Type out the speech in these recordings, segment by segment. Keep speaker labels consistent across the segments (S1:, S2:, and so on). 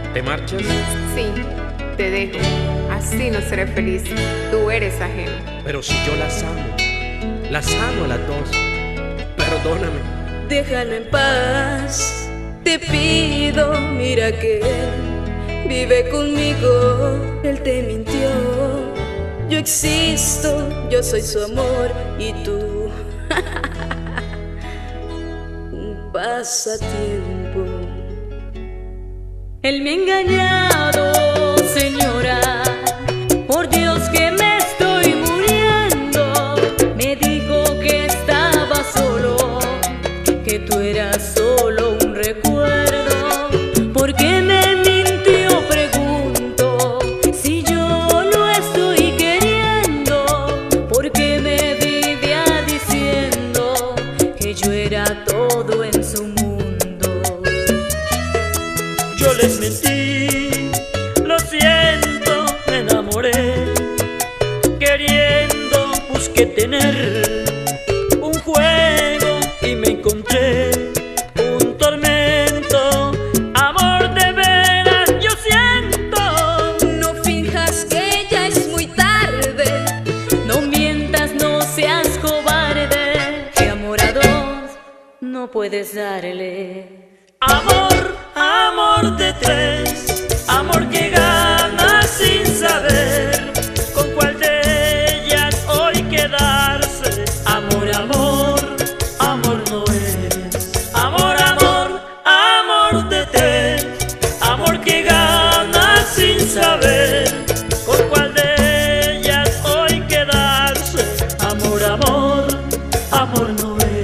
S1: ¿Te marchas?
S2: Sí, te dejo. Así no seré feliz. Tú eres ajeno.
S1: Pero si yo las amo a las dos. Perdóname.
S3: Déjalo en paz, te pido. Mira que él vive conmigo. Él te mintió. Yo existo, yo soy su amor y tú un pasatiempo. Él me ha engañado, señora. Por Dios que me estoy muriendo. Me dijo que estaba solo, que tú eras solo un recuerdo. ¿Por qué me mintió? Pregunto. Si yo no estoy queriendo, ¿por qué me vivía diciendo que yo era todo en su mundo?
S4: Yo les mentí, lo siento, me enamoré, queriendo busqué tener un juego y me encontré un tormento. Amor de veras yo siento.
S3: No finjas que ya es muy tarde, no mientas, no seas cobarde, que amor a dos no puedes darle.
S4: Amor, amor de tres, amor que gana sin saber con cuál de ellas hoy quedarse. Amor, amor, amor no es. Amor, amor, amor de tres, amor que gana sin saber con cuál de ellas hoy quedarse. Amor, amor, amor no es.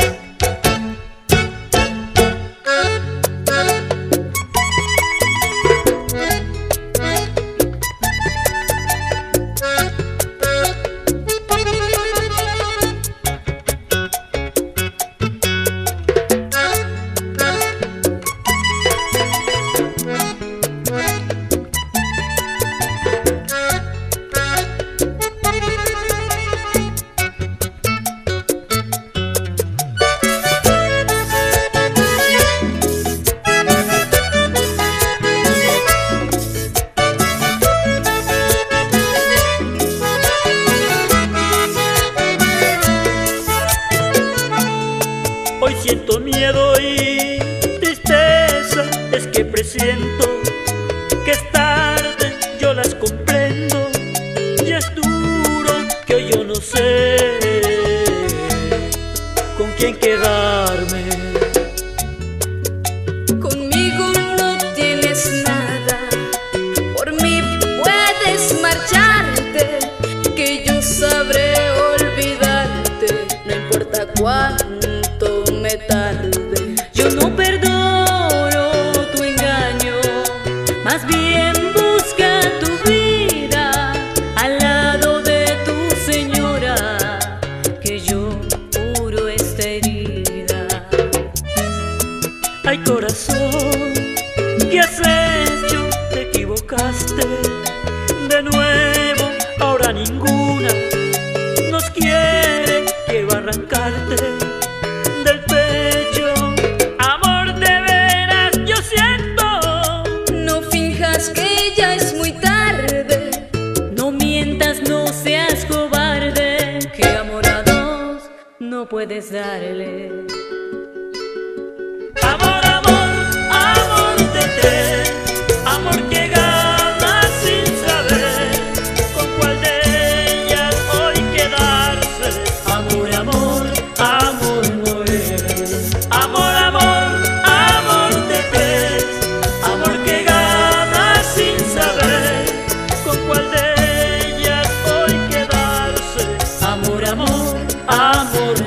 S4: Hoy siento miedo y tristeza, es que presiento que es tarde, yo las comprendo. Y es duro que hoy yo no sé con quién quedarme.
S3: Conmigo no tienes nada, por mí puedes marcharte, que yo sabré olvidarte, no importa cuánto me tarde. Yo no perdono tu engaño, más bien busca tu vida al lado de tu señora, que yo curo esta herida.
S4: Ay, corazón, ¿qué has hecho? Te equivocaste de nuevo. Ahora ninguna nos quiere, quiero arrancarte del pecho. Amor de veras yo siento.
S3: No finjas que ya es muy tarde, no mientas, no seas cobarde, que amor a dos no puedes darle.
S4: Amor, amor, amor de tres, amor que gana sin saber con cuál de ellas hoy quedarse. Amor, amor, amor no es. Amor, amor, amor de tres, amor que gana sin saber con cuál de ellas hoy quedarse. Amor, amor, amor